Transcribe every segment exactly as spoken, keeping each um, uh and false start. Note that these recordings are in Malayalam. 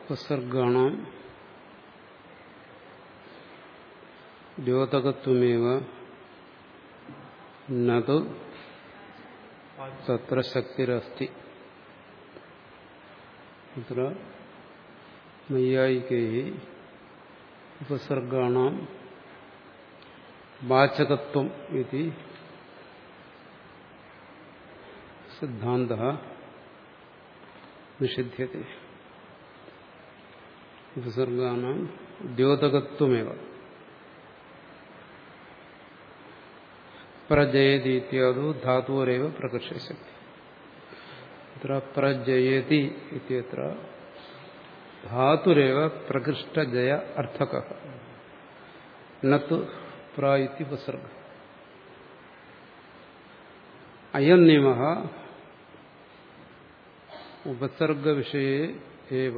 ഉപസർഗാണാം ദ്യോതകത്വമേവ നതു തത്ര ശക്തിരസ്തി. അത്ര നൈയായികൈഃ ഉപസർഗാണാം വാചകത്വം ഇതി സിദ്ധാന്തഃ നിഷിധ്യത്തെ. ഉപസർഗാണാം ദ്യോതകത്വമേവ പ്രജയതി ഇത്യാദോ ധാതുരേവ പ്രകർഷശക്തി. അത്ര പ്രജയതി ഇത്യത്ര ധാതുരേവ പ്രകൃഷ്ടജയ അർത്ഥകഃ നതു പ്ര ഇതി ഉപസർഗ. അയം നിയമഃ ഉപസർഗവിഷയേ ഏവ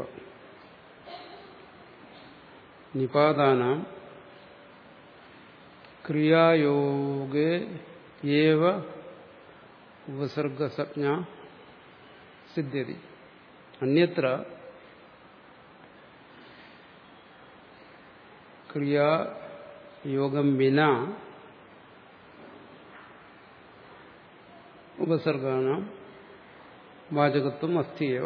നിപാതാനാം ക്രിയായോഗേ ഏവ ഉപസർഗസഞ്ജ്ഞാ സിദ്ധ്യതി. അന്യത്ര ക്രിയായോഗം വിനാ ഉപസർഗാണാം വാചകത്വം അസ്തി ഏവ.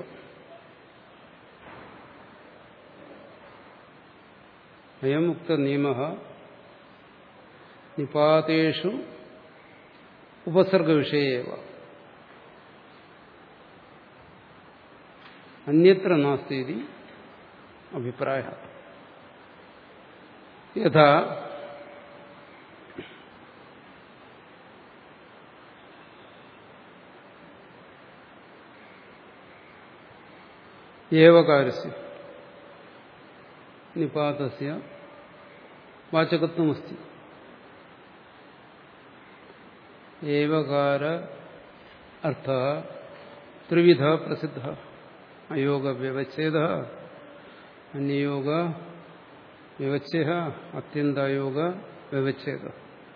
അയം ഉക്ത നിയമഃ നിപാതേഷു ഉപസർഗവിഷയേ ഏവ അന്യത്ര നാസ്തി ഇതി അഭിപ്രായഃ. യഥാ ഏവകാരസ്യ നിപാതസ്യ വാചകത്വമസ്തി. ഏവകാര അർത്ഥഃ ത്രിവിധഃ പ്രസിദ്ധഃ. അയോഗ വ്യവച്ഛേദഃ, അന്യയോഗ വ്യവച്ഛേദഃ, അത്യന്തായോഗ വ്യവച്ഛേദഃ.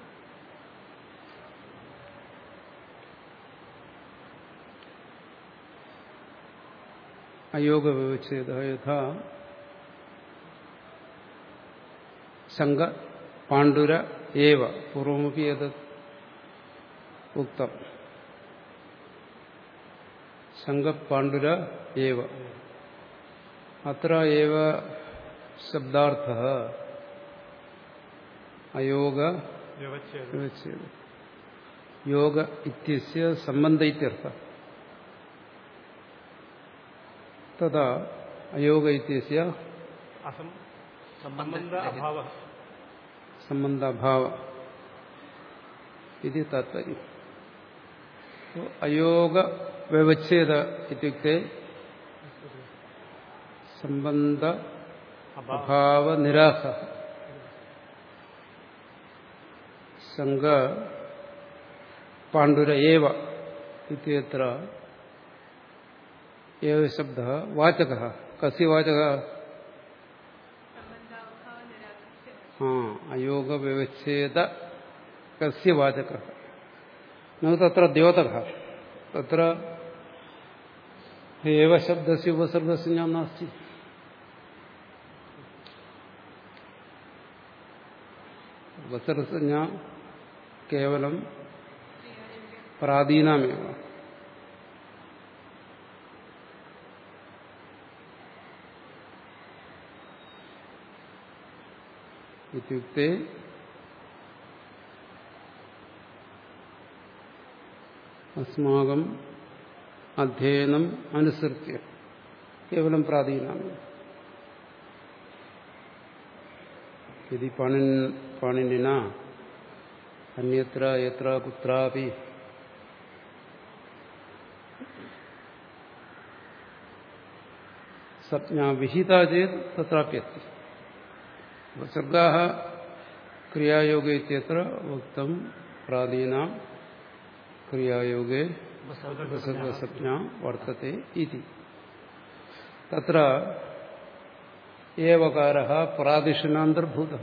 അയോഗ വ്യവച്ഛേദഃ യഥാ ശങ്ക പാണ്ഡുര ഏവ. പൂർവമപി ഏതത് ഉക്തം. ശങ്ക പാണ്ഡുര ഏവ. അത്ര ഏവ ശബ്ദാർത്ഥഃ അയോഗ വ്യവച്ഛേദ. യോഗ ഇത്യസ്യ സംബന്ധ ഇത്യർത്ഥഃ. തഥാ അയോഗ ഇത്യസ്യ സംബന്ധാഭാവ ഇതി താത്പര്യം. അയോഗ വ്യവച്ഛേദ ഇത്യുക്തെ സംബന്ധ അഭാവ നിരാസ. ശങ്ക പാണ്ഡുര ഏവ ഇത്യത്ര ഏവ ശബ്ദഃ വാചകഃ. കസ്യ വാചകഃ? ആ അയോഗ വ്യവച്ഛേദ കസ്യ വാചകഃ? ന തത്ര ദ്യോതകഃ. തത്ര ഏവ ശബ്ദസ്യ ഉപസർഗസ്യ നാസ്തി. ഉപസർഗസ്യ കേവലം പ്രാദീനാമേവ. ഇത്യുക്തേ അസ്മാകം അധ്യയനം അനുസൃത്യ കേവലം പ്രാദീനാമേവ. യദി പാണിനിന അന്യത്ര യത്ര കുത്രാപി സംജ്ഞാ വിഹിതാ ചേത് തത്രാപ്യസ്തി. ഉപസർഗാഃ ക്രിയായോഗേ ഇത്യത്ര ഉക്തം പ്രാദീനാം ക്രിയായോഗേ ഉപസർഗസഞ്ജ്ഞാ വർത്തത്തെ ഇതി. തത്ര ഏവകാരഃ പ്രാദിശനാന്തർഭൂതഃ.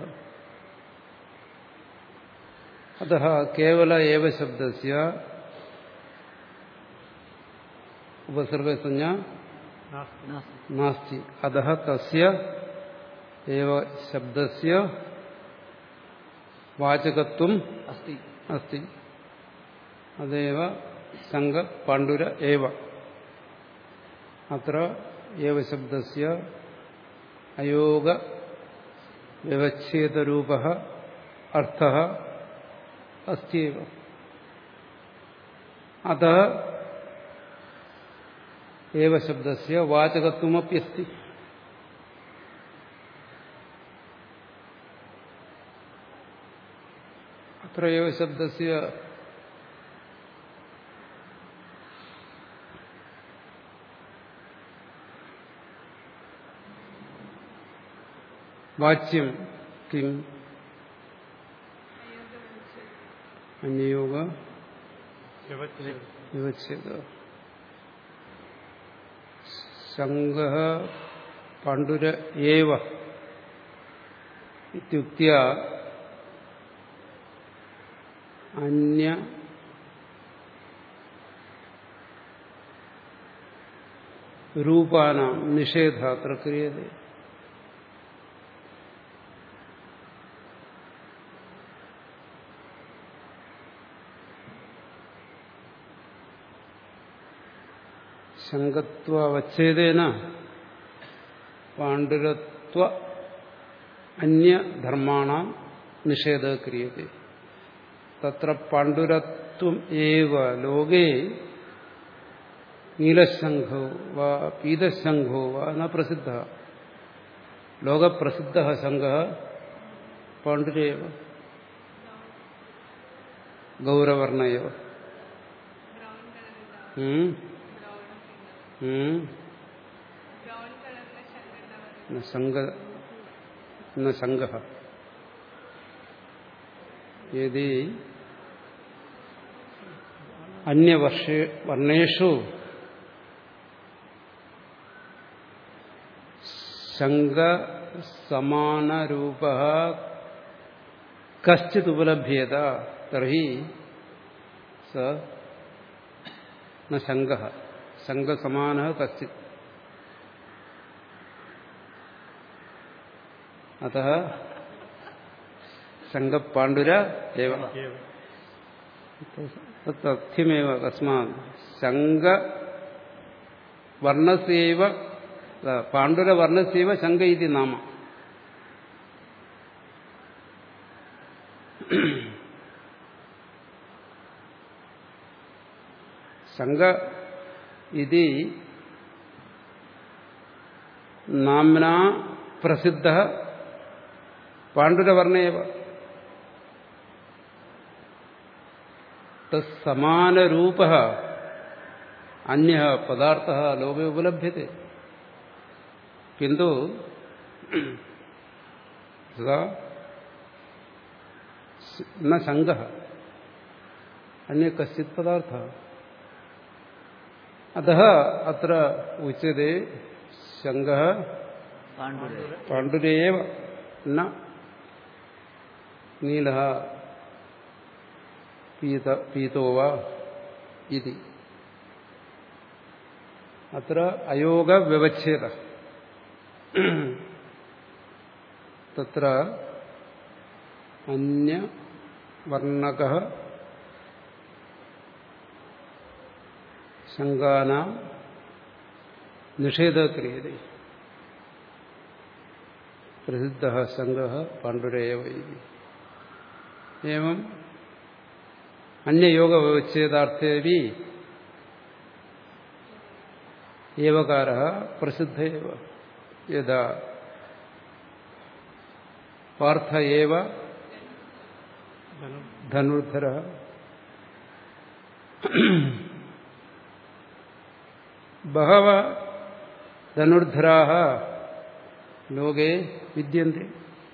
അതഃ കേവല ഏവ ശബ്ദസ്യ ഉപസർഗസഞ്ജ്ഞാ नास्ति अतः तस्य एव शब्दस्य वाचकत्वम् अस्ति अस्ति अदेव संग पाण्डुर एव अत्र एव शब्दस्य अयोग व्यवच्छेदरूपः अर्थः अस्ति एव अतः एव शब्दस्य वाचकत्वमपि अस्ति अत्र एव शब्दस्य वाच्यं किम् अन्ययोग विवच्छेद संगः पाण्डुर एव इत्युक्त्या अन्य रूपाणां निषेधः अत्र क्रियते संगत्वावच्छेदेन पाण्डुरत्व अन्यधर्माणां निषेधः क्रियते तत्र पाण्डुरत्वम् एव लोके नीलशङ्खो वा पीतशङ्खो वा न प्रसिद्धः लोकप्रसिद्धः सङ्घः पाण्डुरे एव गौरवर्ण एव न संग न संगः यदि अन्य वर्षे वर्णेषु संग समान रूपः कश्चित् उपलभ्येत तर्हि स न संगः संग समानः कश्चित् अतः संग पाण्डुर एव तथ्यमेव तस्मात् संग वर्णस्यैव पाण्डुरवर्णस्यैव संग इति नाम संग इति नाम्ना प्रसिद्धः पाण्डुरवर्ण एव तत्समानरूपः अन्यः पदार्थः लोके उपलभ्यते किन्तु न संगः अन्य कश्चित् पदार्थः अतः अत्र उच्यते संगः पाण्डुरे एव न नीलः पीत पीतो वा इति अत्र अयोग व्यवच्छेद तत्र अन्य वर्णकः संगानां निषेधः क्रियते प्रसिद्धः संगः पाण्डुरे एव इति एवं अन्ययोगव्यवच्छेदार्थेऽपि एवकारः प्रसिद्ध एव यदा पार्थ एव धनुर्धरः बहवः धनुर्धराः लोके विद्यन्ते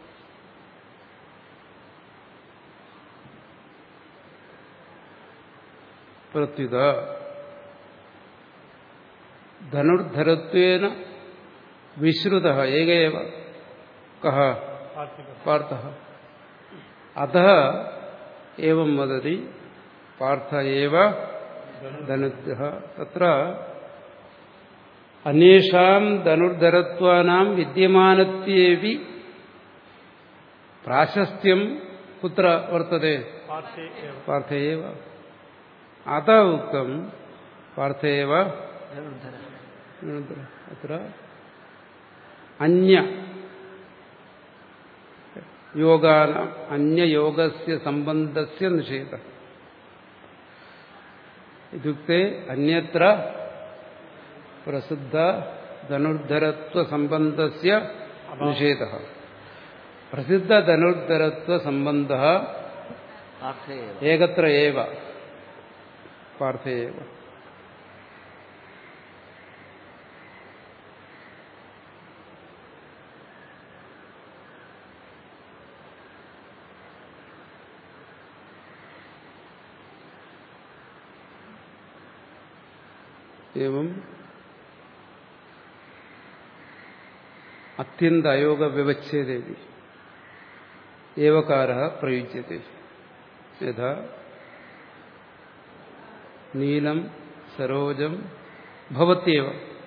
प्रत्युत धनुर्धरत्वेन विश्रुतः एक एव कः पार्थः अतः एवं वदति पार्थ एव धनुर्धरः तत्र അന്യേഷാം ധനുർധരത്വാനാം വിദ്യമാനത്യേവി പ്രാശസ്ത്യം കുത്ര വർത്തതേ പാർത്ഥേയവ അത ഉക്തം പാർത്ഥേയവ അത്ര അന്യ യോഗാന അന്യയോഗസ്യ സംബന്ധസ്യ നിഷേധ ഇത്യുക്തേ അന്യത്ര പ്രസിദ്ധ ധനുർധരത്വ സംബന്ധസ്യ നിഷേധ പ്രസിദ്ധ ധനുർധരത്വ സംബന്ധ ഏകത്ര ഏവ പാർത്ഥേയവ. एवं अत्यंत अयोग व्यवच्छेदे एवकारः प्रयुज्यते. यथा नीलम सरोजम भवत्येव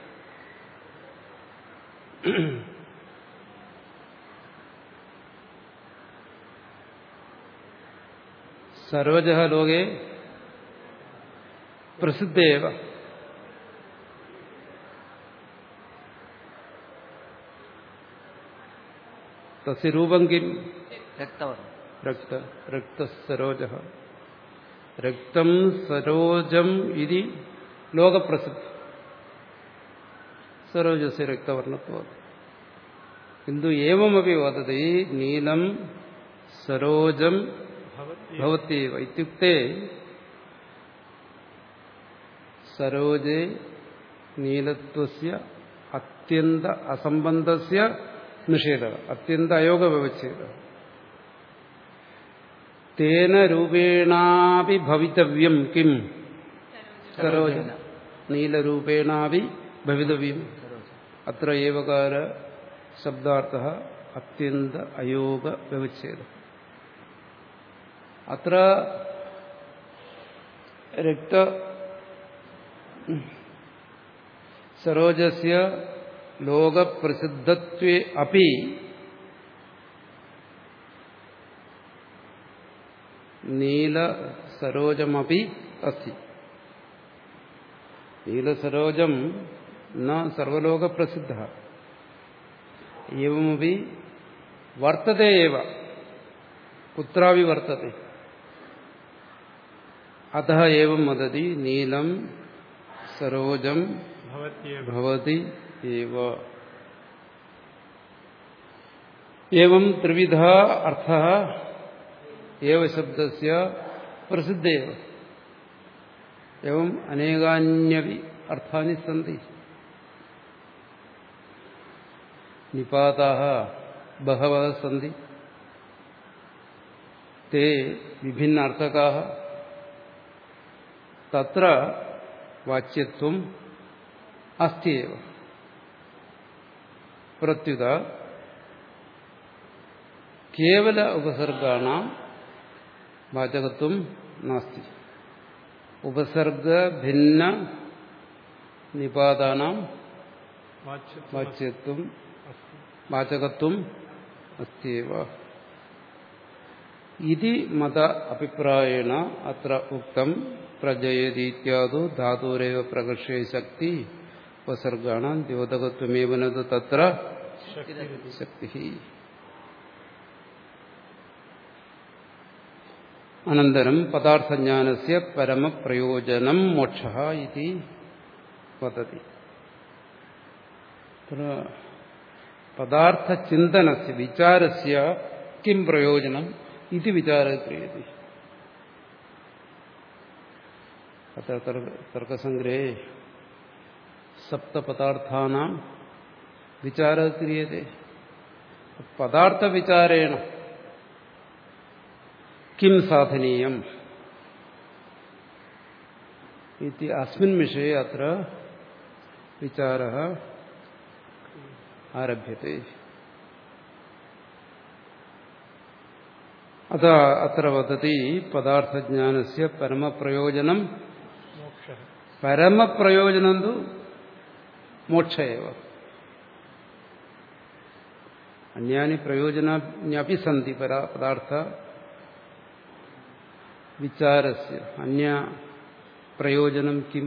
सरोजः लोके प्रसिद्धेव तस्य रूपं किं रक्त रक्तसरोजः रक्तं सरोजम् इति लोकप्रसिद्धं सरोजस्य रक्तवर्णत्वात्. किन्तु एवमपि वदति नीलं सरोजं भवत्येव इत्युक्ते सरोजे नीलत्वस्य अत्यन्त असम्बन्धस्य निषेध अत्यंत अयोग व्यवच्छेद तेन रूपेणापि भवितव्यं किम सरोज नीलरूपेणापि भवितव्यं. अत्र एवकार शब्दार्थः अत्यंत अयोग व्यवच्छेद. अत्र रक्त सरोजस्य लोक प्रसिद्धत्वे अपि नील सरोजमपि अस्ति. नील सरोजम न सर्वलोक प्रसिद्धः एवमपि वर्तते एव कुत्रापि वर्तते. अतः एवं वदति नीलं सरोजं भवति एव. एवं त्रिविधः अर्थः एव शब्दस्य प्रसिद्धेव. एवं अनेकान्यपि अर्थानि सन्ति. निपाताः बहवः सन्ति. ते विभिन्न अर्थकाः. तत्र वाच्यत्वम् अस्ति एव. प्रत्युत केवल उपसर्गाणां वाचकत्वं नास्ति. उपसर्ग भिन्न निपातानां वाच्यत्वं वाचकत्वम् अस्ति एव. इति मत अभिप्रायेण अत्र उक्तं प्रजयति इत्यादौ धातुरेव प्रकर्षे शक्ति उपसर्गाणां द्योतकत्वमेव न तत्र शक्तिः. अनन्तरं पदार्थज्ञानस्य परमप्रयोजनं मोक्षः इति वदति. तत्र पदार्थचिन्तनस्य विचारस्य किं प्रयोजनम् इति विचारः क्रियते. अत्र तर्कसङ्ग्रहे सप्तपदार्थानां विचारः क्रियते. पदार्थविचारेण किं साधनीयम् इति अस्मिन् विषये अत्र विचारः आरभ्यते. अतः अत्र वदति पदार्थज्ञानस्य परमप्रयोजनं परमप्रयोजनं तु മോക്ഷയേവ. അന്യാനി പ്രയോജനാന്യപി സന്തി പദാർത്ഥ വിചാരസ്യ. അന്യ പ്രയോജനം കിം?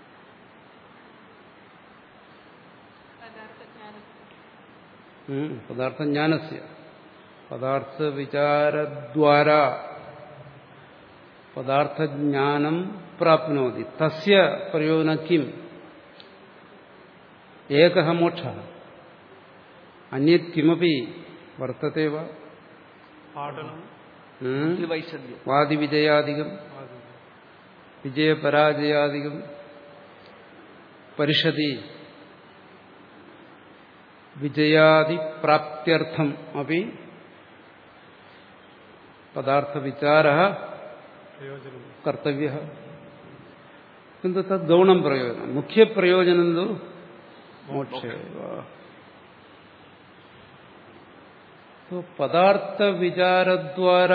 പദാർത്ഥജ്ഞാനസ്യ. പദാർത്ഥ വിചാരദ്വാര പദാർത്ഥജ്ഞാനം പ്രാപ്നോതി. തസ്യ പ്രയോജനം കിം? ഏകഃ മോക്ഷഃ. അന്യത് കിമപി വർത്തത്തെ വാ? വാദിവിജയാദികം വിജയപരാജയാദികം പരിഷതി വിജയാദിപ്രാപ്ത്യർത്ഥം അപി പദാർത്ഥവിചാരഃ കർത്തവ്യഃ. കിന്തു തദ് ഗൗണം പ്രയോജനം. മുഖ്യപ്രയോജനം തു മോക്ഷേവ. പദാർത്ഥ വിചാരദ്വാര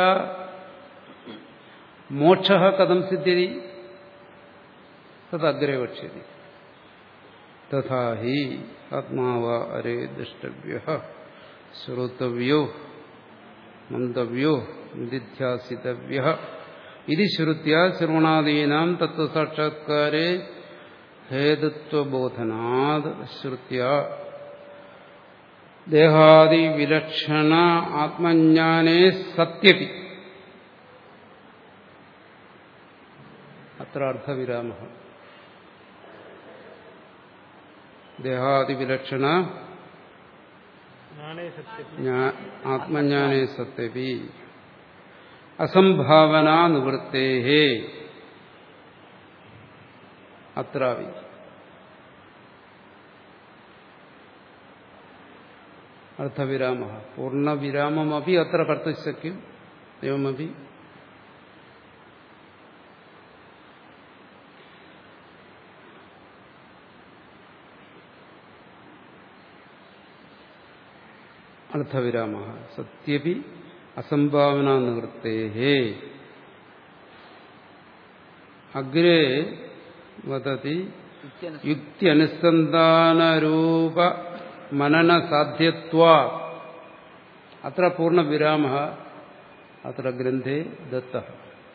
മോക്ഷഃ കഥം സിദ്ധ്യതി തദഗ്രേ വക്ഷ്യതി. തഥാ ഹി ആത്മാവ അരേ ദ്രഷ്ടവ്യഃ ശ്രോതവ്യോ മന്തവ്യോ നിധിധ്യാസിതവ്യഃ ഇതി ശ്രുത്യാ ശ്രവണാദീനാം തത്വസാക്ഷാത്കാരേ ഹേതുത്വബോധനാത് ശ്രുത്യാ ദേഹാദി വിലക്ഷണ ആത്മജ്ഞാനേ സത്യപി. അത്ര അർത്ഥവിരാമഃ. ദേഹാദി വിലക്ഷണ ആത്മജ്ഞാനേ സത്യപി അസംഭാവനാ നിവൃത്തേഃ അത്രാവി. അർത്ഥവിരാമഃ. പൂർണ്ണവിരാമമപി അത്ര കർത്തും ശക്യം. എവമപി അർത്ഥവിരാമഃ. സത്യപി അസംഭാവനാ നിവൃത്തേഃ. അഗ്രേ വദതി യുക്ത്യനുസന്ധാനരൂപ മനന സാധ്യത്വാ. അത്ര പൂർണ്ണവിരാമഃ അത്ര ഗ്രന്ഥേ ദത്തഃ.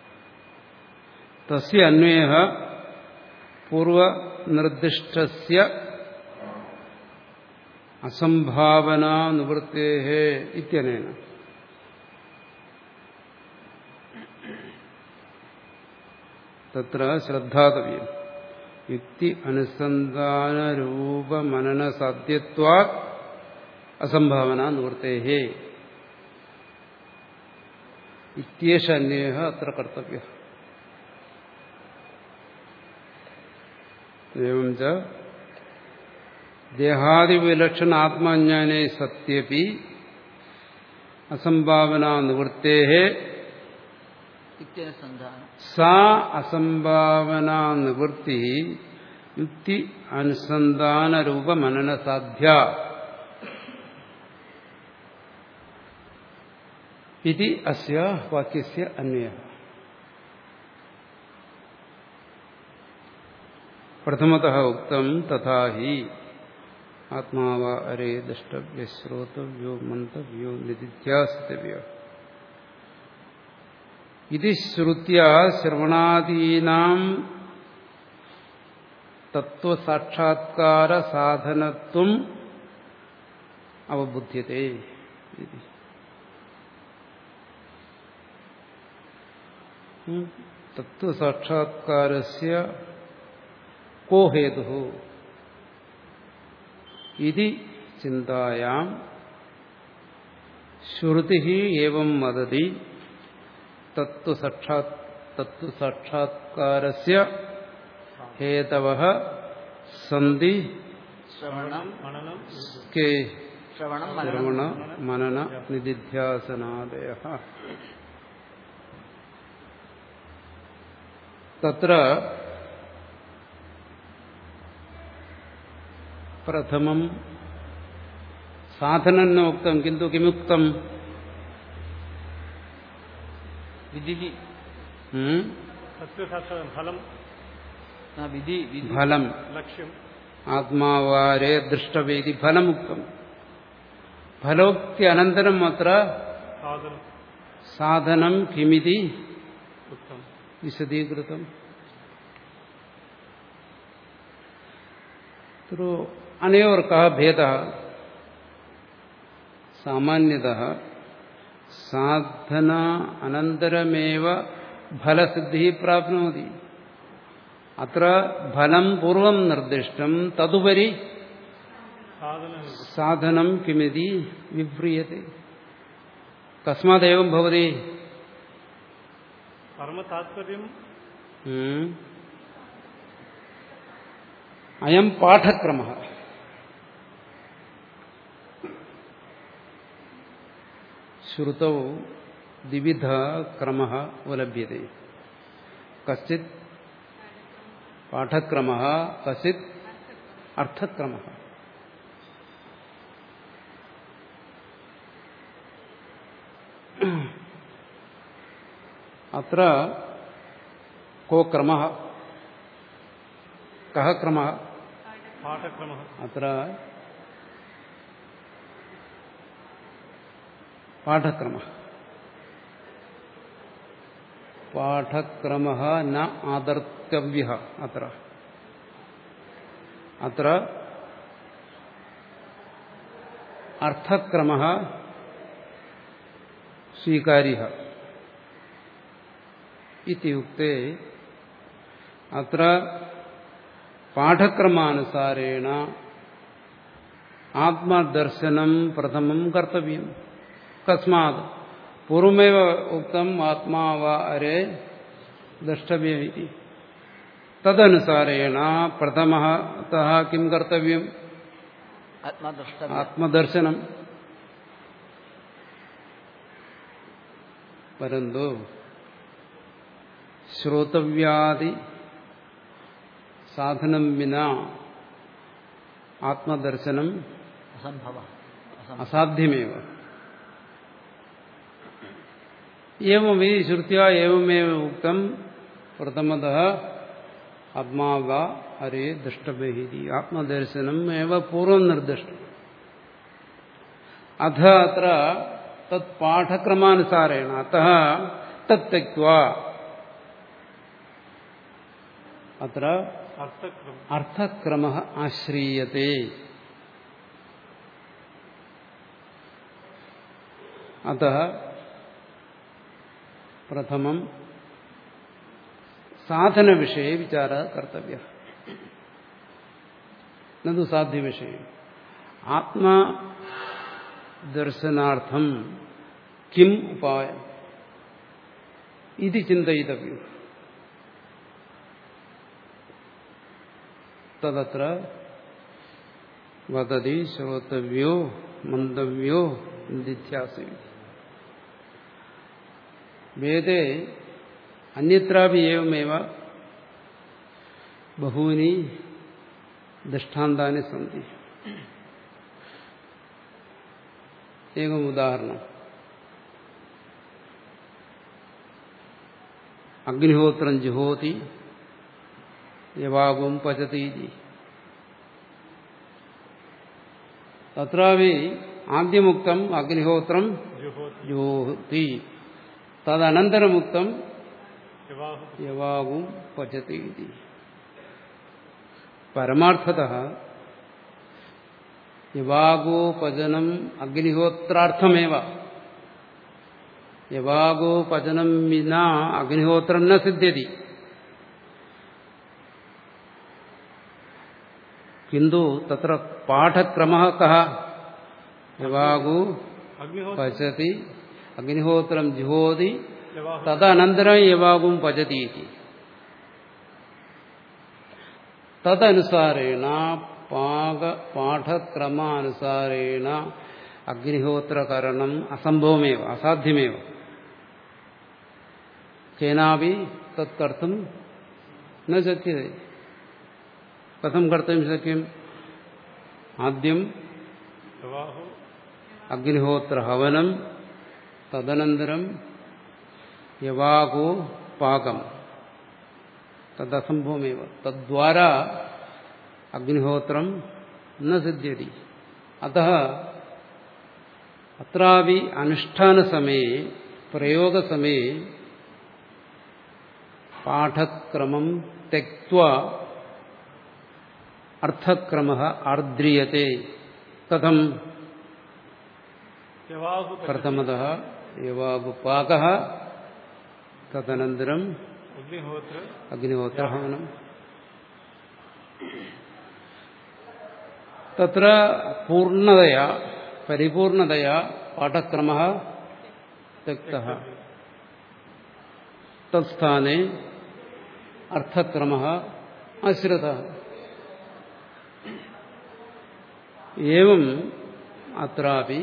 തസ്യ അന്വയഃ പൂർവനിർദിഷ്ടസ്യ അസംഭാവനാ നിവൃത്തേഃ ഇത്യനേന. തത്ര ശ്രദ്ധാതവ്യം. യുക്തി അനുസന്ധാനരൂപ മനന സാധ്യത്വാത് അസംഭാവന നിവൃത്തേഃ ഇത്യേഷ അന്വയഃ അത്ര കർത്തവ്യഃ. ഏവം ച ദേഹാദിവിലക്ഷണ ആത്മജ്ഞാനേ സത്യപി അസംഭാവന നിവൃത്തേഃ സാ അസംഭാവന നിവൃത്തി യുക്തി അനുസന്ധാന രൂപ മനന സാധ്യ ഇതി അസ്യ വാക്യസ്യ അന്വയഃ. പ്രഥമതഃ ഉക്തം തഥാ ഹി ആത്മാവ അരേ ദ്രഷ്ടവ്യ ശ്രോതവ്യോ മന്തവ്യോ നിധിധ്യാസിതവ്യോ ഇതി ശ്രുത്യാ ശ്രവണാദീനാം തത്വസാക്ഷാത്കാര സാധനത്വം അവബുദ്ധ്യതേ. തത്വസാക്ഷാത്കാരസ്യ കോ ഹേതുഃ ഇതി ചിന്തായാം ശ്രുതിഃ ഏവം വദതി. തത്വസാക്ഷാത്കാരസ്യ ഹേതവഃ സന്തി ശ്രവണ മനന നിധിധ്യാസനാദയഃ. തത്ര പ്രഥമം സാധനം നോക്തം കിന്തു കിമുക്തം ഫലം ഫലം ആത്മാവാരേ ദൃഷ്ടവേദി ഫലമുക്തം. ഫലോക്തി അനന്തരം അത്ര സാധനം കിമിതി വിശദീകൃതം. അനയോർക്കः ഭേദः സാമാന്യതः സാധന അനന്തരമേവ ഫലസിദ്ധി പ്രാപ്നോതി. അത്ര ഫലം പൂർവം നിർദ്ദിഷ്ടം തദുപരി സാധനം കിമിതി വിവ്രിയത്തെ. കസ്മാദേവം ഭവതി കർമ്മതാത്പര്യം അയം പാഠക്രമഃ. ശ്രുതൗ ദ്വിവിധ ക്രമഃ ഉപലഭ്യത്തെ. കശ്ചിത് പാഠക്രമഃ കശ്ചിത് അർത്ഥക്രമഃ. അത്ര കോ ക്രമഃ കഃ ക്രമഃ പാഠക്രമഃ. അത്ര പാഠക്രമഃ. പാഠക്രമഃ ന ആദർത്തവ്യഃ. അത്ര അത്ര അർത്ഥക്രമഃ സ്വീകാര്യഃ ഇത്യുക്തേ അത്ര പാഠക്രമാനുസാരേണ ആത്മദർശനം പ്രഥമം കർത്തവ്യം. കസ്മാത് പൂർവമേവ ഉക്തം ആത്മാവാരേ ദ്രഷ്ടവ്യമിതി. തദനുസാരേണ പ്രഥമതഃ കിം കർത്തവ്യം? ആത്മദർശനം. പരന്തു ശ്രോതവ്യാദി സാധനം വിനാ ആത്മദർശനം അസാധ്യമേവ. ഏവമേ ശ്രുത്യാ ഏവമേവ ഉക്തം പ്രഥമതഃ ആത്മാവാ അരേ ദൃഷ്ടവ്യമിതി. ആത്മദർശനം ഏവ പൂർവം നിർദ്ദിഷ്ടം. അഥ അത്ര തത് പാഠക്രമാനുസാരേണ അതഃ തത് ത്യക്ത്വാ അത്ര അർത്ഥക്രമഃ ആശ്രീയത്തെ. അതഃ പ്രഥമം സാധനവിഷയെ വിചാരः കർത്തവ്യः न तु साध्यविषये. ആത്മദർശനാർത്ഥം കിം ഉപായം ഇതി ചിന്തയിതവ്യം. തദത്ര വദതി ശ്രോതവ്യോ മന്തവ്യോ നിധ്യാസി. വേദേ അന്യത്രാപി ഏവമേവ ബഹൂനി ദൃഷ്ടാന്താനി സന്തി. ഏകം ഉദാഹരണം. അഗ്നിഹോത്രം ജുഹോതി യവാഗും പചതീതി. തത്രാവി ആദ്യമുക്തം അഗ്നിഹോത്രം ജുഹോതി, തദനന്തരമുക്തം യവാഗും പചതീതി. പരമാർത്ഥതഃ യവാഗോപചനം അഗ്നിഹോത്രാർത്ഥമേവ. യവാഗോപചനം വിനാ അഗ്നിഹോത്രം ന സിദ്ധ്യതി. കിന്തു തത്ര പാഠക്രമഃ കഃ? യവാഗോ പചതി അഗ്നിഹോത്രം ജുഹോതി തദനന്തരം യവാഗും പചതി. തദനുസാരേണ പാക പാഠക്രമാനുസാരേണ അഗ്നിഹോത്രകരണം അസംഭവമേവ അസാധ്യമേവ. കേനാപി തത് കർത്തും ന ശക്യതേ. കഥം കർത്തും ശക്യം? ആദ്യം അഗ്നിഹോത്രഹവനം, തദനന്തരം യവാഗോ പാകം. തദസംഭവമേവ. തദ്വാരാ അഗ്നിഹോത്രം ന സിദ്ധ്യതി. അതഃ അത്രാപി അനുഷ്ഠാനസമയെ പ്രയോഗസമയെ പാഠക്രമം ത്യക്ത്വാ അർത്ഥക്രമഃ ആർദ്രിയത്തെ. കഥം? പ്രഥമതഃ യവാഗുപാകഃ, തദനന്തരം അഗ്നിഹോത്രഹവനം. തത്ര പൂർണ്ണതയാ പരിപൂർണതയാ പാഠക്രമഃ ത്യക്തഃ. തത്സ്ഥാനെ അർത്ഥക്രമഃ ആശ്രിതഃ. ഏവം അത്രാപി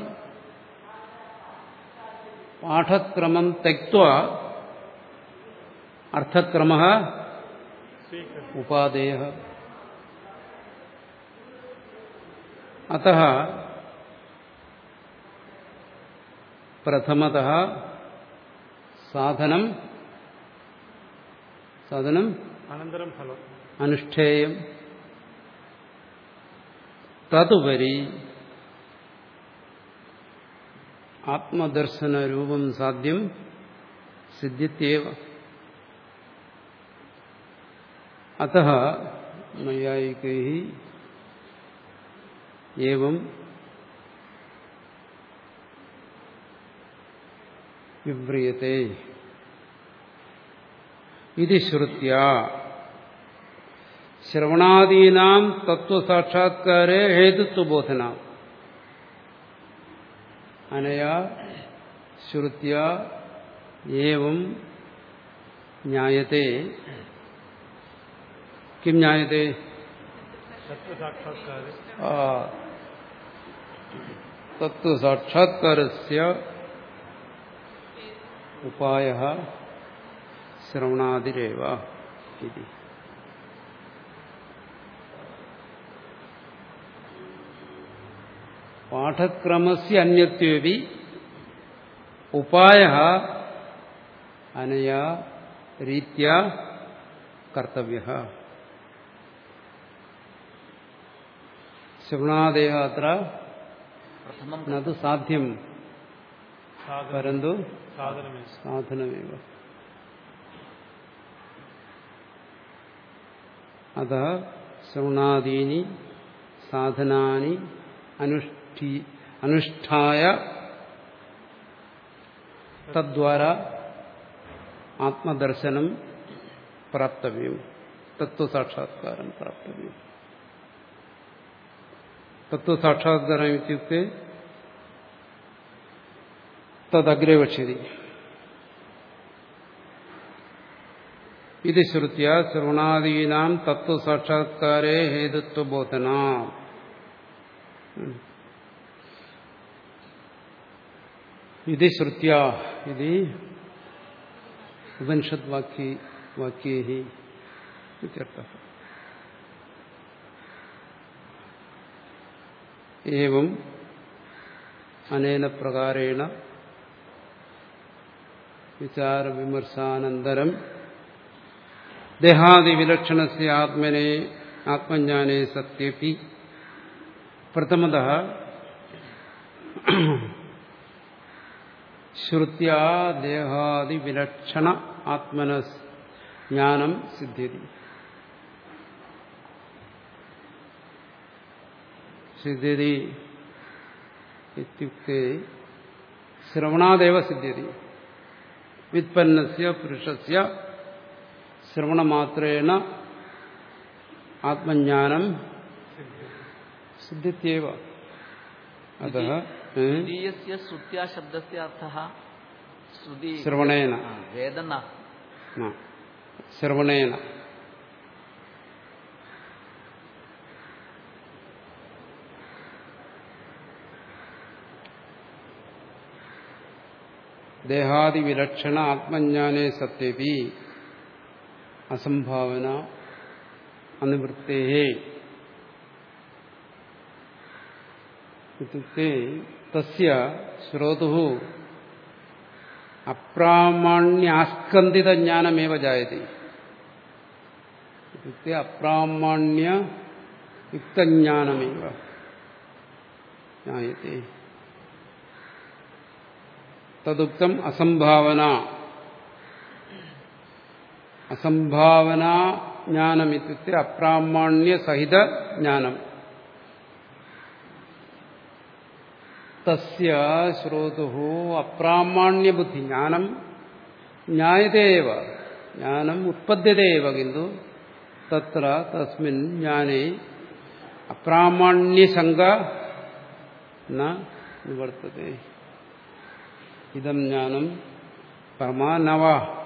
പാഠക്രമം ത്യക്ത്വാ അർത്ഥക്രമഃ ഉപാദേയഃ. അതഃ പ്രഥമതഃ സാധനം സാധനം അനന്തരം ഫലം അനുഷ്ഠേയം. തതുപരി ആത്മദർശനരൂപം സാധ്യം സിദ്ധ്യത്യേവ. അതഃ നൈയായികൈഃ ഏവം വിവ്രിയത്തെ ഇതി ശ്രുത്യാ ശ്രവണാദീനാം തത്വസാക്ഷാത്കാരേ ഹേതുത്വബോധന. അനയാ ശ്രുത്യാ ഏവം ജ്ഞായത്തെ. കിം ജ്ഞായത്തെ? തത്വസാക്ഷാത്കാരേ തത്വസാക്ഷാത്കാരസ്യ ഉപായഃ ശ്രവണാദിരേവ ഇതി. പാഠക്രമസ്യ അന്യത്വേപി ഉപായഃ അനയാ രീത്യാ കർത്തവ്യഃ. ശ്രവണാദയ അത്ര നതു സാധ്യം പരന്തു സാധനമേവ. അതഃ ശ്രവണാദീനി സാധനാനി അനുഷ്ഠി അനുഷ്ഠായ തദ്വാരാ ആത്മദർശനം പ്രാപ്തവ്യം, തത്വസാക്ഷാത്കാരം പ്രാപ്തവ്യം. തത്വസാക്ഷാത്കാരം ഇത്യുക്തെ തദഗ്രേ വക്ഷ്യതി. ഇത് ശ്രുത്യാ ശ്രവണാദീനാം തത്വസാക്ഷാത്കാരേ ഹേതുത്വബോധന. ഇത് ശ്രുത്യാ ഇത് ഉപനിഷത് വാക്യേ വാക്യേഃ ഇത്യർത്ഥഃ. ഏവം അനേന പ്രകാരേണ വിചാരവിമർശാനന്തരം ദേഹാദിവിലക്ഷണസ്യ ആത്മനെ ആത്മജ്ഞാനേ സത്യപി പ്രഥമതഃ ശ്രുത്യാ ദേഹാദിവിലക്ഷണ ആത്മനസ് ജ്ഞാനം സിദ്ധ്യതി. സിദ്ധ്യതി ഇത്യുക്തേ ശ്രവണാദേവ സിദ്ധ്യതി. വ്യുത്പന്നസ്യ പുരുഷസ്യ ശ്രവണമാത്രേണ ആത്മജ്ഞാനം സിദ്ധ്യത്യേവ. അതഃ ദ്വിതീയസ്യ ശ്രുത്യാ ശബ്ദസ്യ അർത്ഥഃ ശ്രുതി ശ്രവണേന വേദന ശ്രവണേന ദേഹാദിവിലക്ഷണ ആത്മജ്ഞാനേ സത്യപി അസംഭാവന അനുവൃത്തേഹേ ഇത്യുക്തേ തസ്യ ശ്രോതുഃ അപ്രാമാണ്യാസ്കന്ദിത ജ്ഞാനമേവ ജായത്തെ. ഇത്യുക്തേ അപ്രാമാണ്യ യുക്തജ്ഞാനമേവ ജ്ഞായത്തെ. തദുക്തം അസംഭാവന. അസംഭാവന ജ്ഞാനം ഇത്യുക്തെ അപ്രാമാണ്യസഹിത ജ്ഞാനം. തസ്യ ശ്രോതുഃ അപ്രാമാണ്യബുദ്ധി ജ്ഞാനം ജ്ഞായതേവ ജ്ഞാനം ഉത്പദ്യതേവ കിന്തു തത്ര തസ്മിൻ ജ്ഞാനേ അപ്രാമാണ്യശങ്ക ന നിവർത്തതേ. ഇദം ജ്ഞാനം പരമാനവ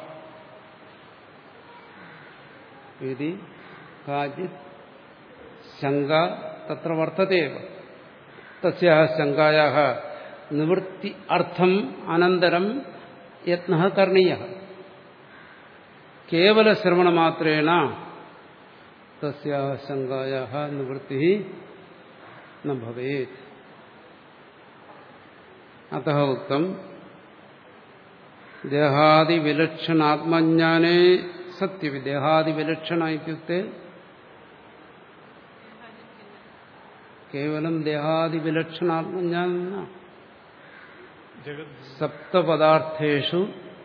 ഇതി കാചിത് ശങ്ക തത്ര വർത്തതേവ. തസ്യാഹ ശങ്കായാഹ നിവൃത്തി അർത്ഥം അനന്തരം യത്നഃ കരണീയഃ. കേവല ശ്രവണമാത്രേണ തസ്യാഹ ശങ്കായാഹ നിവൃത്തിഃ ന ഭവേത്. അതഃ ഉക്തം ദേഹാദിവിലക്ഷണാത്മജ്ഞാനേ സത്യവി. ദേഹാദിവിലക്ഷണ ഇത്യുക്തെ കേവലം ദേഹാദിവിലക്ഷണാത്മജ്ഞാനം. സപ്തപദാർത്ഥേഷു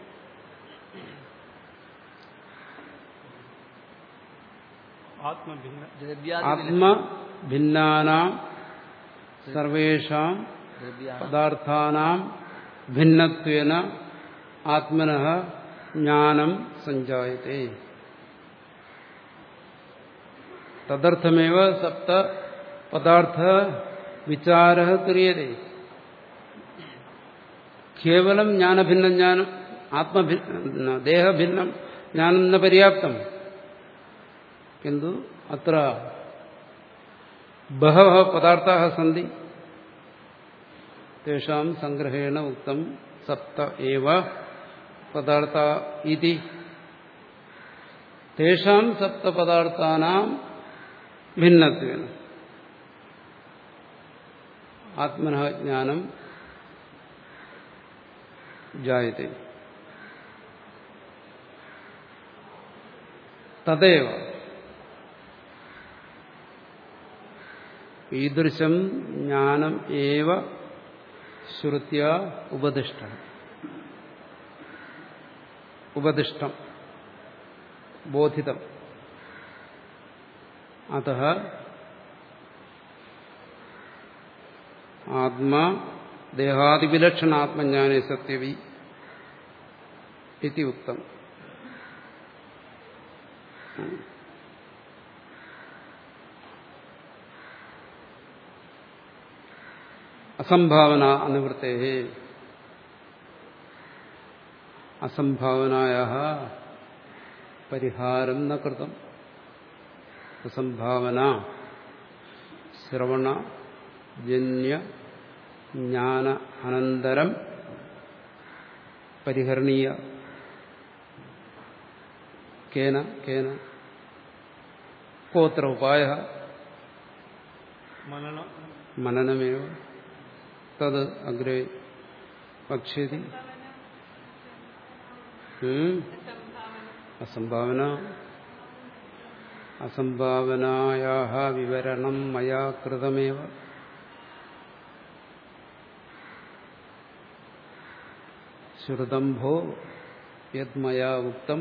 ആത്മഭിന്നാനാം സർവേഷാം പദാർത്ഥാനാം ഭിന്നത്വേന ആത്മനഃ ജ്ഞാനം സഞ്ജായത്തെ. തദർത്ഥമേവ സപ്ത പദാർത്ഥ വിചാരഃ ക്രിയതേ. കേവലം ജ്ഞാനഭിന്നം ജ്ഞാനം ആത്മഭിന്ന ദേഹഭിന്നം ജ്ഞാനം ന പര്യാപ്തം. കിന്തു അത്ര ബഹവഃ പദാർത്ഥാഃ സന്തി. തേഷാം സംഗ്രഹേണ ഉക്തം സപ്ത ഏവ പദാർത്ഥാ ഇതി. തേഷാം സപ്ത പദാർത്ഥാനാം ഭിന്നത്വേന ആത്മനഃ ജ്ഞാനം ജായത്തെ. തദേവ ഈദൃശം ജ്ഞാനം ഏവ ശ്രുത്യാ ഉപദിഷ്ടം. ഉപദിഷ്ടം ബോധിതം. അതഃ ആത്മാ ദേഹാദിവിലക്ഷണ ആത്മജ്ഞാനേ സത്യവി ഇതി ഉക്തം. അസംഭാവന അനിവൃത്തേഃ. അസംഭാവനായാഃ പരിഹാരം ന കൃതം. അസംഭാവന ശ്രവണ ജന്യ ജ്ഞാന അനന്തരം പരിഹരണീയ. കേന കേന കോത്ര ഉപായഃ മനനമേവ. തത് അഗ്രേ വക്ഷ്യതി. അസംഭാവന അസംഭാവനായാഃ വിവരണം മയാ കൃതമേവ. ശ്രുതം ഭോ യദ്മയാ ഉക്തം.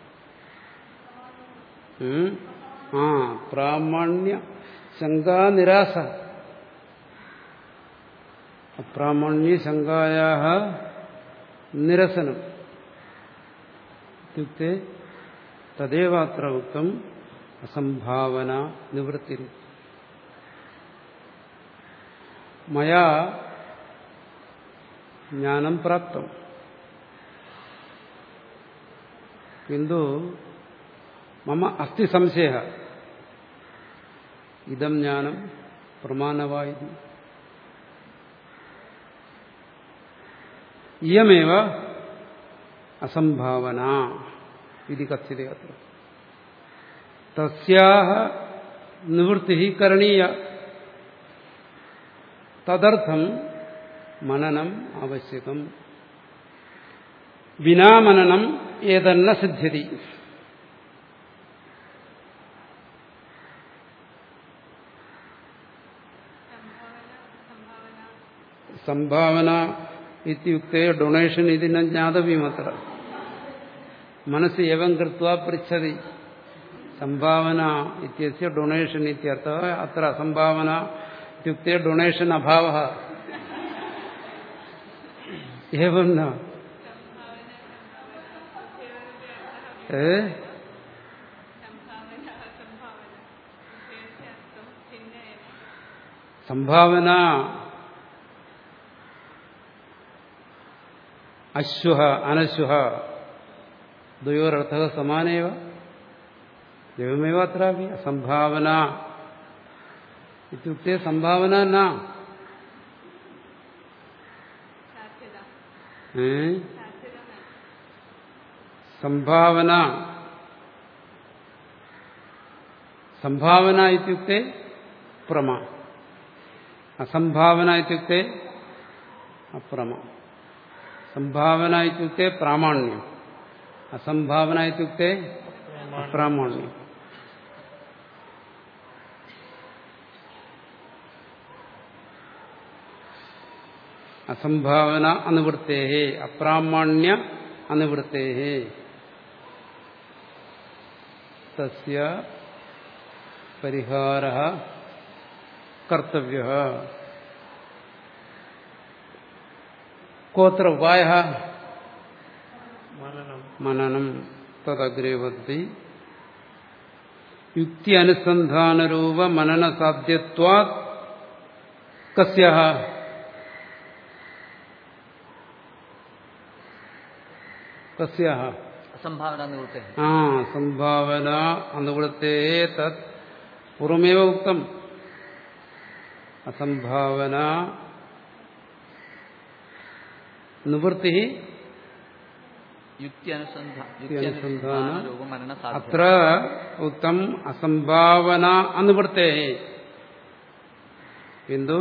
ആ പ്രാമാണ്യ ശങ്കാനിരാസ. അപ്രാമാണ്യ ശങ്കായാഃ നിരസനം ഇത്യുക്തെ തദേവ അത്ര ഉക്തം അസംഭാവന നിവൃത്തി. മയാ ജ്ഞാനം പ്രാപ്തം കിന്തു മമ അസ്തി സംശയഃ ഇദം ജ്ഞാനം പ്രമാണവായി. ഇയമേവ അസംഭാവന ഇതി കഥ്യത്തെ അത്ര. തസ്യാഹ നിവൃത്തി കരണീയ. തദർത്ഥം മനനം ആവശ്യകം. വിനാ മനനം ഏതന്ന സിദ്ധ്യതി. സംഭാവന ഇത്യുക്തേ ഡൊണേഷൻ ഇതിന ജ്ഞാതവ്യമത്ര മനസ്സ് എവം കൃത്വാ പൃച്ഛതി സംഭാവന ഇത്യസ്യ ഡൊണേഷൻ ഇത്യർത്ഥः അത്ര സംഭാവന ഇത്യുക്തേ ഡൊണേഷൻ അഭാവः एवं न संभावना अश्वः अनश्वः द्वयोरर्थः समानेव एवमेव अत्रापि संभावना इत्युक्ते संभावना न संभावना संभावना इत्युक्ते प्रमा असंभावना इत्युक्ते अप्रमा संभावना इत्युक्ते प्रामाण्यम असंभावना इत्युक्ते अप्रामाण्यम असंभावना अनुवृत्ते अप्रामाण्य अनुवृत्ते तस्य परिहारः कर्तव्यः कोत्र उपायः मननं तदग्रे वदति युक्ति अनुसंधान रूप मनन साध्यत्वात् कस्यः कस्यः संभावना निवृत्ते हाँ संभावना अनुवृत्ते तत् पूर्वमेव उक्तम् असंभावना निवृत्ति युक्ति अनुसंधान अनुसंधान अत्र उक्तम् असंभावना अनुवृत्ते किन्तु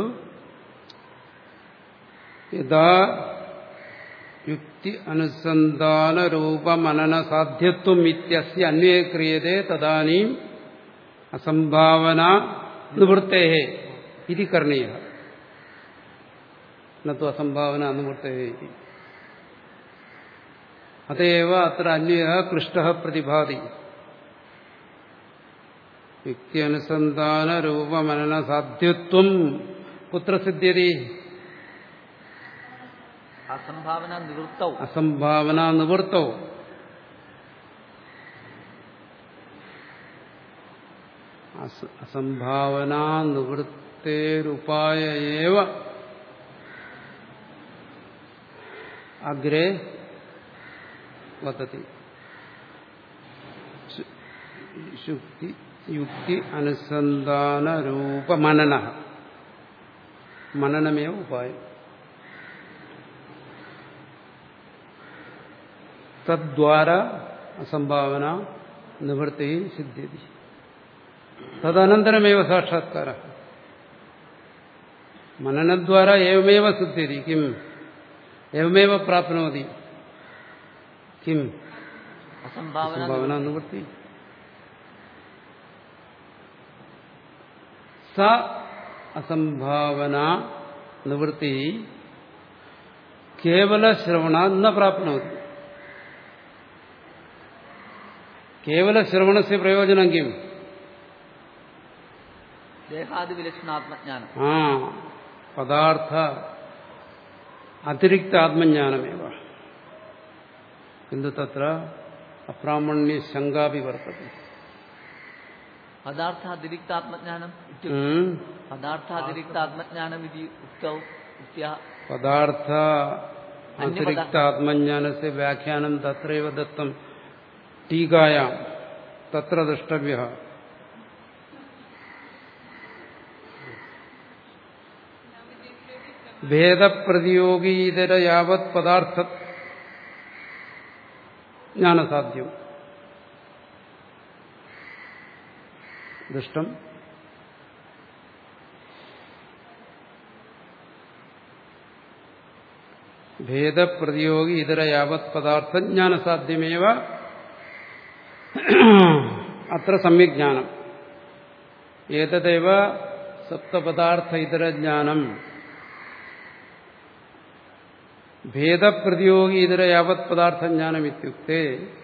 यदा युक्ति अनुसंधान रूप मनन साध्यत्वम् इत्यस्य अन्वये क्रियते तदानीम् असंभावना निवृत्तेः इति करणीयः न तु असंभावना निवृत्तेः इति अतएव अत्र अन्वयः क्लिष्टः प्रतिभाति युक्ति अनुसंधान रूप मनन साध्यत्वम् कुत्र सिद्ध्यति असंभावना निवृत्तौ असंभावना निवृत्तौ असंभावना निवृत्तेरुपाय एव अग्रे वदति युक्ति युक्ति अनुसंधान रूप मननः मननमेव उपायः तद्वारा असंभावना निवृत्ति सिद्ध्यति तदनन्तरमेव साक्षात्कारः मननद्वारा एवमेव सिद्ध्यति किम् एवमेव प्राप्नोति किम् असंभावना निवृत्ति सा असंभावना निवृत्ति केवल श्रवणात् न प्राप्नोति केवल श्रवण से प्रयोजन किम देहादि विलक्षणात्मज्ञान हाँ पदार्थ अतिरिक्त आत्मज्ञानमेव किन्तु तत्र अप्रामाण्य शंका भी वर्तते पदार्थ अतिरिक्त आत्मज्ञानम पदार्थ अतिरिक्त आत्मज्ञानम इति उक्तौ इत्या पदार्थ अतिरिक्त आत्मज्ञान से व्याख्यानं तत्रैव दत्तं टीकायां तत्र द्रष्टव्यः भेद प्रतियोगी इतर यावत् पदार्थ ज्ञान साध्यम दृष्टम भेद प्रतियोगी इतर यावत् पदार्थ ज्ञान साध्यमेव अत्र सम्यक् ज्ञानम् एतदेव सप्तपदार्थ इतर ज्ञानम् ഭേദപ്രതിയോഗി ഇതര യാവത് പദാർത്ഥജ്ഞാനമിത്യുക്തേ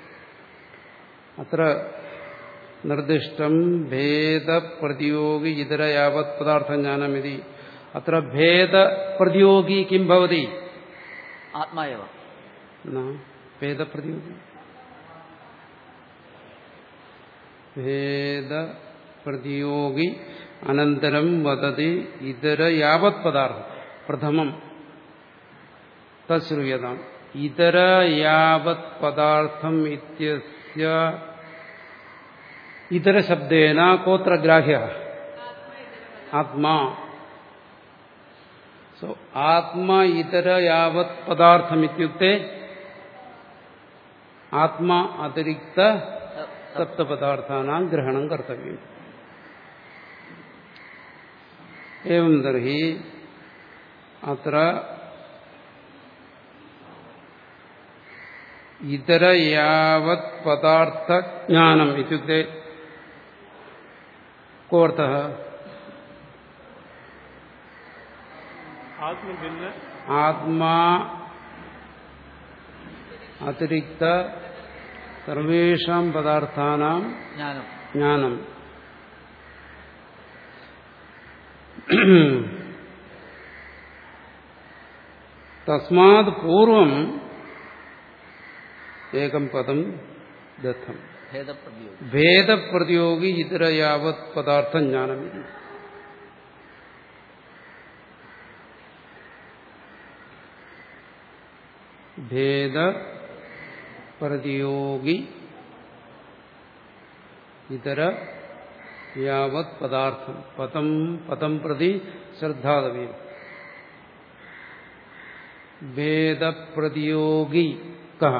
അത്ര നിർദ്ദിഷ്ടം ഭേദപ്രതിയോഗി ഇതര യാവത് പദാർത്ഥജ്ഞാനമിതി അത്ര ഭേദപ്രതിയോഗി കിം ഭവതി ആത്മായവ ഭേദപ്രതിയോഗി ഭേദപ്രതിയോഗി അനന്തരം വദതി ഇതര യാവത് പദാർത്ഥം പ്രഥമം തശ്രൂയതാം ഇതര യാവത് പദാർത്ഥം ഇത്യസ്യ ഇതര ശബ്ദേന കോത്ര ഗ്രാഹ്യ ആത്മാ സോ ആത്മാ ഇതര യാവത് പദാർത്ഥം ഇത്യുക്തേ ആത്മാ അതിരിക്ത സപ്തപദാർത്ഥാനാം ഗ്രഹണം കർത്തവ്യം. ഏവം തർഹി അത്ര ഇതര യാവത് പദാർത്ഥജ്ഞാനം ഇത്യുക്തേ കോർത്ഥഃ ആത്മഭിന്ന ആത്മാ അതിരിക്ത സർവേഷാം പദാർത്ഥാനാം ജ്ഞാനം ജ്ഞാനം. തസ്മാത് പൂർവം ഏകം പദം ദത്തം ഭേദപ്രതിയോഗി ഭേദപ്രതിയോഗി ഇതര യാവത് പദാർത്ഥജ്ഞാനം. ഭേദ പ്രതിയോഗി ഇതര യാവത് പദാർത്ഥം പദം പദം പ്രതി ശ്രദ്ധാതവ്യം. ഭേദപ്രതിയോഗി കഹ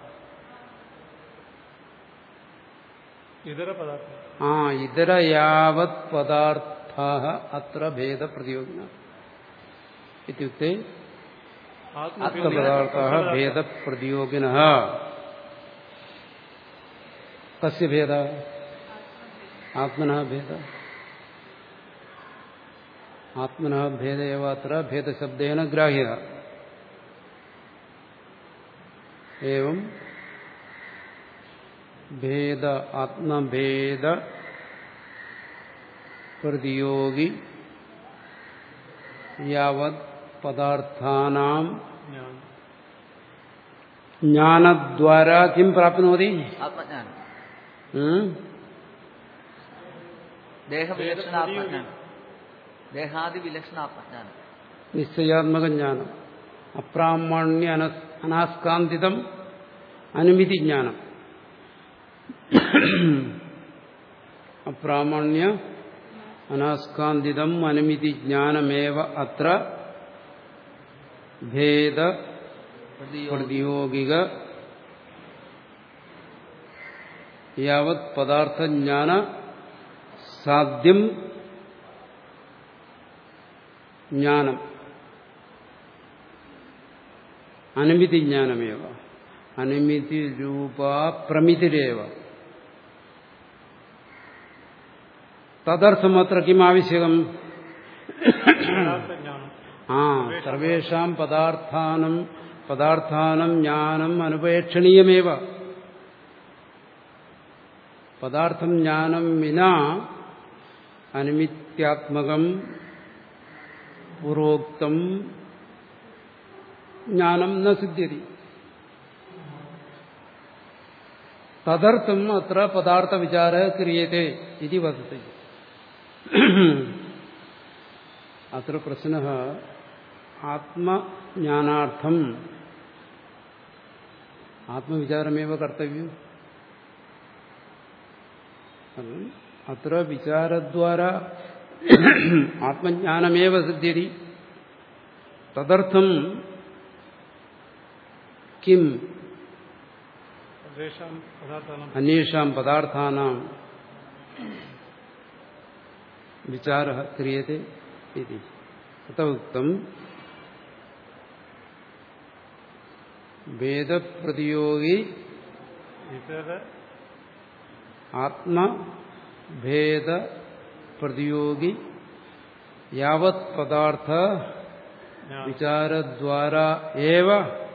ഇതര പദാർത്ഥം ആ ഇതര യാവത് പദാർത്ഥാഃ അത്ര ഭേദപ്രതിയോഗിന ഇത്യുക്തേ ആത്മപദാർത്ഥാഃ ഭേദപ്രതിയോഗിനഃ. കസ്യ ഭേദ ആത്മനഃ ഭേദ ആത്മനഃ ഭേദ ഏവ അത്ര ഭേദശബ്ദേന ഗ്രാഹ്യഃ. ഏവം ഭേദ ആത്മഭേദ പ്രതിയോഗി യാവത് പദാർത്ഥാനാം ജ്ഞാനദ്വാരാ കിം പ്രാപ്നോതി ആത്മജ്ഞാനം ഉം? ദേഹവിലക്ഷണ ആത്മജ്ഞാനം ദേഹാദി വിലക്ഷണ ആത്മജ്ഞാനം നിശ്ചയാത്മക ജ്ഞാനം അപ്രാമാണ്യ അന- അനാസ്കാന്തിതം അനുമിതി ജ്ഞാനം അപ്രാമാണ്യ അനാസ്കാന്തിതം അനുമിതി ജ്ഞാനമേവ അത്ര ഭേദ പ്രതിയോഗി പ്രതിയോഗിക യാവത് പദാർത്ഥജ്ഞാന സാധ്യം ജ്ഞാനം അനുമിതി ജ്ഞാനമേവ അനുമിതി രൂപ പ്രമിതിരേവ. തദർത്ഥമത്ര കിം ആവശ്യകം പദാർത്ഥജ്ഞാനം ആ സർവേഷാം പദാർത്ഥാനം പദാർത്ഥാനം ജ്ഞാനം അനുപേക്ഷണീയമേവ. പദാർത്ഥം ജ്ഞാനം വിനാ അനുമിത്യാത്മകം പൂർവോക്തം ജ്ഞാനം ന സിദ്ധ്യതി. തദർത്ഥം അത്ര പദാർത്ഥ വിചാര ക്രിയത്തെ ഇതി വദതി. അത്ര പ്രശ്നഃ ആത്മജ്ഞാനാർത്ഥം ആത്മവിചാരമേവ കർത്തവ്യം. അത്ര വിചാരദ്വാരാ ആത്മജ്ഞാനമേവ സിദ്ധ്യതി. തദർത്ഥം കിം സർവേഷാം പദാർത്ഥാനാം അന്യേഷാം പദാർത്ഥാനാം വിചാരഃ ക്രിയത്തെ ഇതി. അത ഉക്തം വേദപ്രതിയോഗി ഇതര ആത്മഭേദ പ്രതിയോഗി യാവത് പദാർത്ഥ വിചാരദ്വാര ഏവ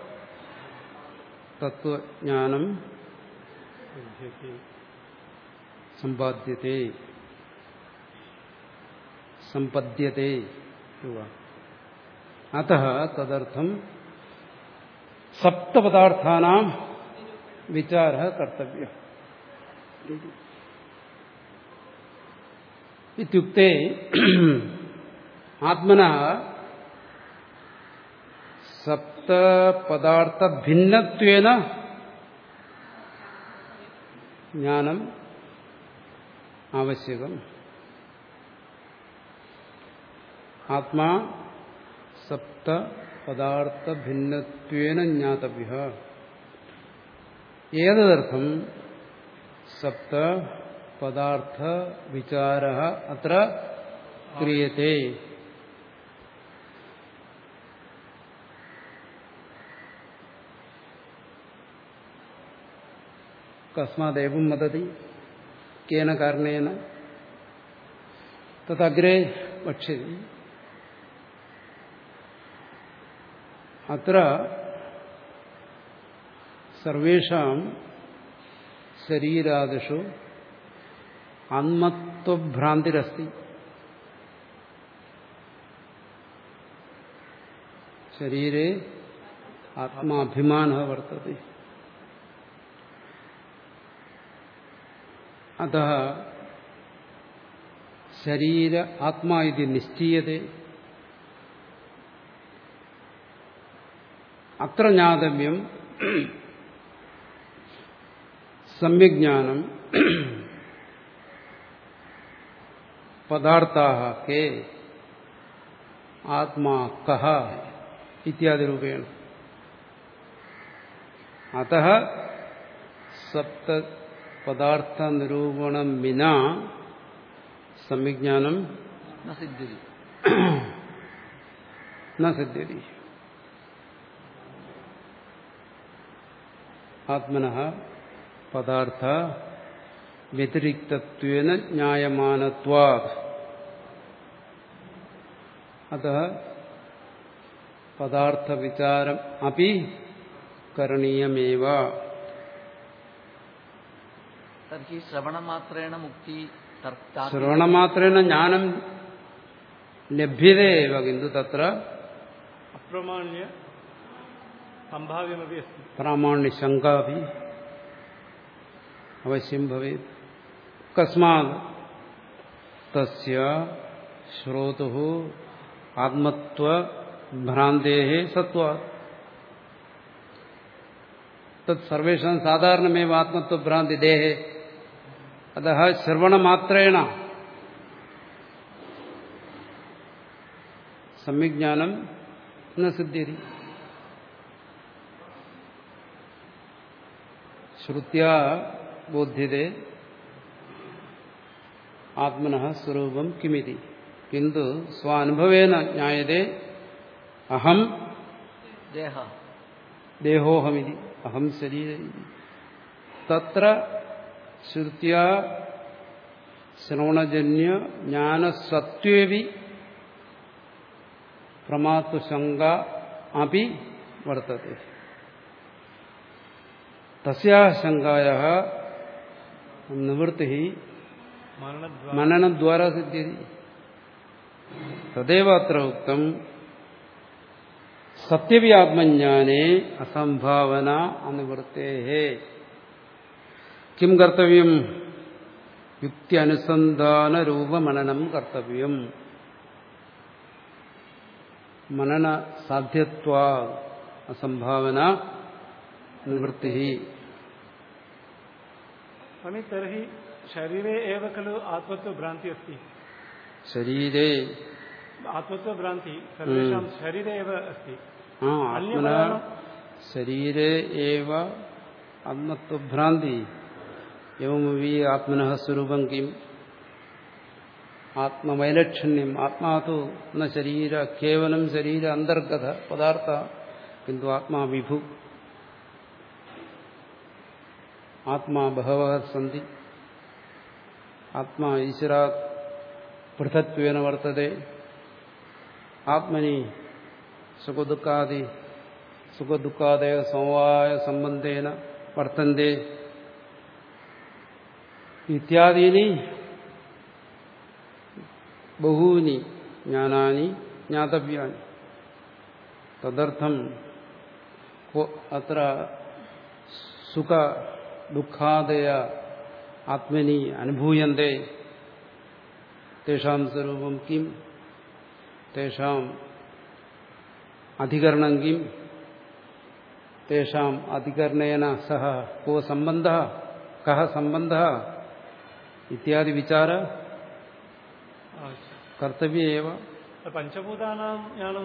തത്വജ്ഞാനം സമ്പാദ്യത്തെ സമ്പദ്യത്തെ. അതഃ തദർത്ഥം സപ്തപദാർത്ഥാനാം വിചാരഃ കർത്തവ്യഃ. ഇത്യുക്തേ ആത്മനഃ സപ്തപദാർത്ഥഭിന്നത്വേന ജ്ഞാനം ആവശ്യകം. ആത്മാ സപ്തപദാർത്ഥഭിന്നത്വേന ജ്ഞാതവ്യഃ. ഏതദർത്ഥം സപ്തപദാർത്ഥ വിചാരഃ അത്ര ക്രിയത്തെ. കസ്മാദേവം വദതി കേന കാരണേന തദഗ്രേ വക്ഷ്യതി. അത്ര സർവേഷാം ശരീരാദിഷു ആത്മത്വഭ്രാന്തിരസ്തി. ശരീരേ ആത്മാഭിമാനഃ വർത്തത്തെ. അതഃ ശരീര ആത്മാ ഇതി നിശ്ചീയതേ. അത്ര ജ്ഞാതവ്യം സമ്യഗ്ജ്ഞാനം പദാർത്ഥാഃ കേ ആത്മാ കഃ ഇത്യാദി രൂപേണ. അതഃ സപ്ത പദാർത്ഥ നിരൂപണം വിനാ സമ്യഗ്ജ്ഞാനം ന സിദ്ധ്യതി. ആത്മനഃ പദാർത്ഥ വ്യതിരിക്തത്വേന ജ്ഞായമാനത്വാത്. അതഃ പദാർത്ഥ വിചാരം അപി കരണീയമേവ. തർഹി ശ്രവണമാത്രേണ മുക്തി. ശ്രവണമാത്രേണ ജ്ഞാനം ലഭ്യതേവ കിന്തു തത്ര അപ്രമാണ്യ സംഭാവ്യമപി അസ്തി. പ്രാമാണ്യ ശങ്കാപി അവശ്യം ഭവേത്. കസ്മാത് തസ്യ ശ്രോതുഃ ആത്മത്വ ഭ്രാന്തേഃ സത്വാത്. തത് സർവേഷാം സാധാരണമേവ ആത്മത്വ ഭ്രാന്തി ദേഹേ. അതഃ ശ്രവണമാത്രേണ സമ്യഗ്ജ്ഞാനം ന സിദ്ധ്യതി. ശ്രുത്യാ ബോധ്യതേ ആത്മനഃ സ്വരൂപം കിമിതി. കിന്തു സ്വാനുഭവേന ജ്ഞായതേ അഹം ദേഹോഹമിതി അഹം ശരീരം. തത്ര ശ്രുത്യാ ശ്രവണജന്യ ജ്ഞാനസത്വേവി പ്രമാത്തുശങ്ക അപി വർത്തത്തെ. തസ്യാ ശങ്കായാഃ നിവൃത്തിഃ മനനദ്വാരാ സിദ്ധ്യതി. തദേവ അത്ര ഉക്തം സത്യവി ആത്മജ്ഞാനേ അസംഭാവന അനിവൃത്തേഃ. കിം കർത്തവ്യം? യുക്തി അനുസന്ധാന രൂപ മനനം കർത്തവ്യം. മനന സാധ്യത്വാ അസംഭാവന നിവൃത്തി. സ്വാമി തർഹി ശരീരേ ഏവ ഖലു ആത്മത്വ ഭ്രാന്തി അസ്തി. ശരീരേ ആത്മത്വ ഭ്രാന്തി സർവേഷാം ശരീരേ ഏവ അസ്തി. ആത്മന ശരീരേ ഏവ ആത്മത്വ ഭ്രാന്തി. എവമവി ആത്മനഃ സ്വരൂപം കിം? ആത്മവൈലക്ഷണ്യം. ആത്മാ തു ന ശരീര കേവലം ശരീര അന്തർഗത പദാർത്ഥ കിന്തു ആത്മാ വിഭു. ആത്മാ ബഹവഃ സന്തി. ആത്മാ ഈശ്വരാത് പൃഥക്ത്വേന വർത്തതേ. ആത്മനി സുഖദുഃഖാദി സുഖദുഃഖാദയ സമവായ സംബന്ധേന വർത്തന്തേ ഇത്യാദീനി ബഹൂനി ജ്ഞാനാനി ജ്ഞാതവ്യാനി. തദർത്ഥം അത്ര സുഖ ദുഃഖാദയ ആത്മനി അനുഭൂയന്തേ തേഷാം സ്വരൂപം കിം തേഷാം അധികരണം കിം തേഷാം അധികരണേന സഹ കോ സംബന്ധഃ കഹ സംബന്ധഃ ഇത്യാദി വിചാര കർത്തവ്യേവ. പഞ്ചഭൂതാനാം ജ്ഞാനം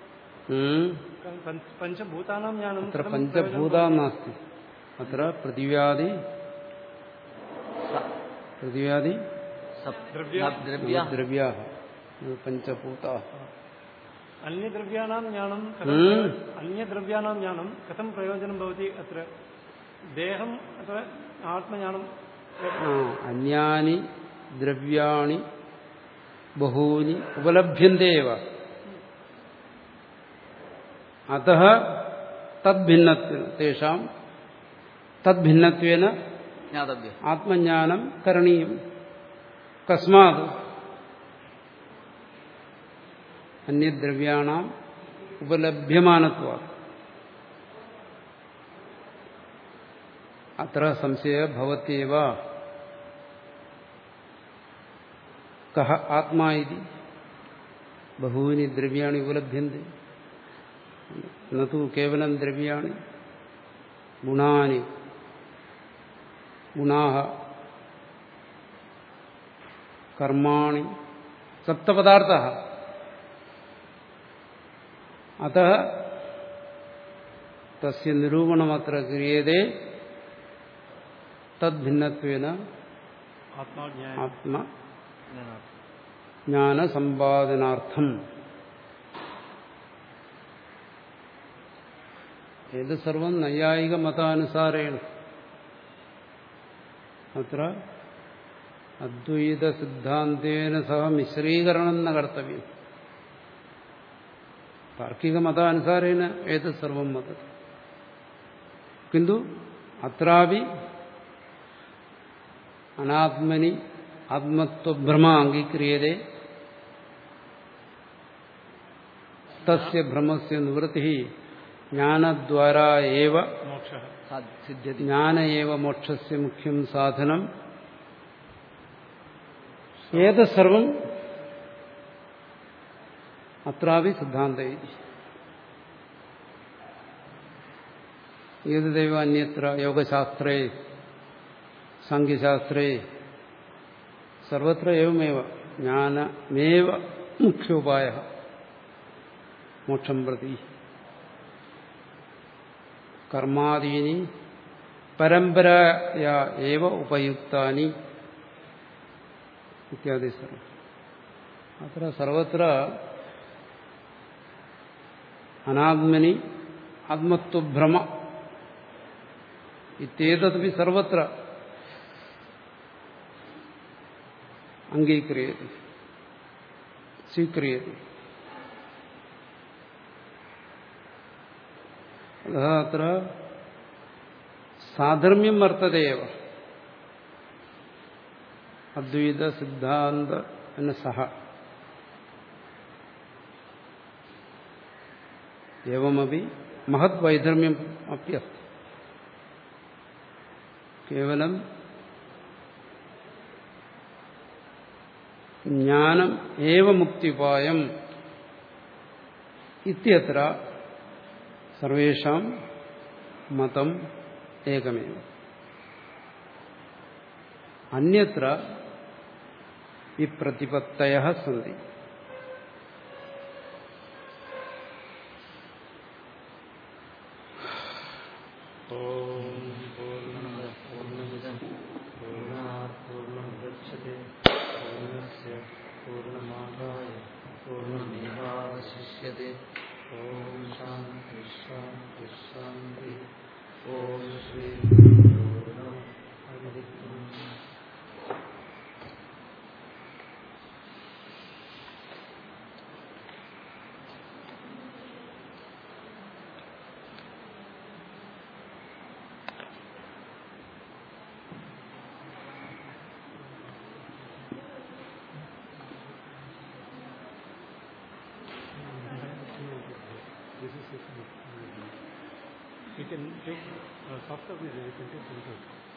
പഞ്ചഭൂതാനാം ജ്ഞാനം അത്ര പഞ്ചഭൂതാം നാസ്തി. അത്ര പൃഥിവ്യാദി പൃഥിവ്യാദി ദ്രവ്യാഃ പഞ്ചഭൂതാഃ. അന്യദ്രവ്യാനാം ജ്ഞാനം അന്യദ്രവ്യാനാം ജ്ഞാനം കഥം പ്രയോജനം ഭവതി അത്ര ദേഹം അഥവാ ആത്മജ്ഞാനം. അന്യാനി ദ്രവ്യാണി ബഹൂനി ഉപലഭ്യന്തേവ അതഃ തദ്ഭിന്നത്വേന തേഷാം തദ്ഭിന്നത്വേന ആത്മജ്ഞാനം കരണീയം. കസ്മാത് അന്യദ്രവ്യാണാം ഉപലഭ്യമാനത്വാത്. അത്ര സംശയ ഭവത്യവ കഹ ആത്മാ ഇതി ബഹൂനി ദ്രവ്യാണി ഉപലഭ്യന്തെ നതു കേവലം ദ്രവ്യാണി ഗുണാനി ഗുണാഃ കർമാണി സപ്തപദാർത്ഥഃ. അതഃ തസ്യ നിരൂപണമത്ര ക്രിയതേ തദ്ഭിന്നത്വേന ആത്മജ്ഞാനസമ്പാദനാർത്ഥം. ഏത് സർവം നൈയായിക മതാനുസാരേണ അത്ര അദ്വൈത സിദ്ധാന്തേന സഹ മിശ്രീകരണം ന കർത്തവ്യം. താർക്കിക മതാനുസാരേണ ഏത് സർവം മതം കിന്തു അത്രാപി അനാത്മനി ആത്മത്വഭ്രമ അംഗീക്രിയതേ തസ്യ ഭ്രമസ്യ നിവൃത്തി ജ്ഞാനദ്വാരാ ഏവ ജ്ഞാന ഏവ മോക്ഷസ്യ മുഖ്യം സാധനം. ഏത് സർവം അത്രാപി സിദ്ധാന്തേ ഏത് ദൈവ അന്യത്ര യോഗശാസ്ത്രേ സാംഖ്യശാസ്ത്രേ സർവത്ര ഏവമേവ ജ്ഞാനമേവ മുഖ്യോപായഃ മോക്ഷം പ്രതി. കർമാദീനി പരമ്പരയാ ഏവ ഉപയുക്താനി ഇത്യാദി സർവം. അത്ര സർവത്ര അനാത്മനി ആത്മത്വഭ്രമ ഇത്യേതദപി സർവത്ര അംഗീക്രിയത്തെ സ്വീക്രിയത്തെ. അത്ര സാധർമ്മ്യം വർത്തതേവ അദ്വൈത സിദ്ധാന്ത സഹ. ഏവമപി മഹത് വൈധർമ്മ്യം അപ്യസ്തി. കേവലം ജ്ഞാനം ഏവ മുക്തിപായം ഇത്യത്ര സർവേഷാം മതം ഏകമേവ. അന്യത്ര വിപ്രതിപത്തയഃ സന്തി. ഓം ശാന്തി ശാന്തി ശാന്തി. ഓം Shri this is it. You can take uh, soft copy, you can take printout.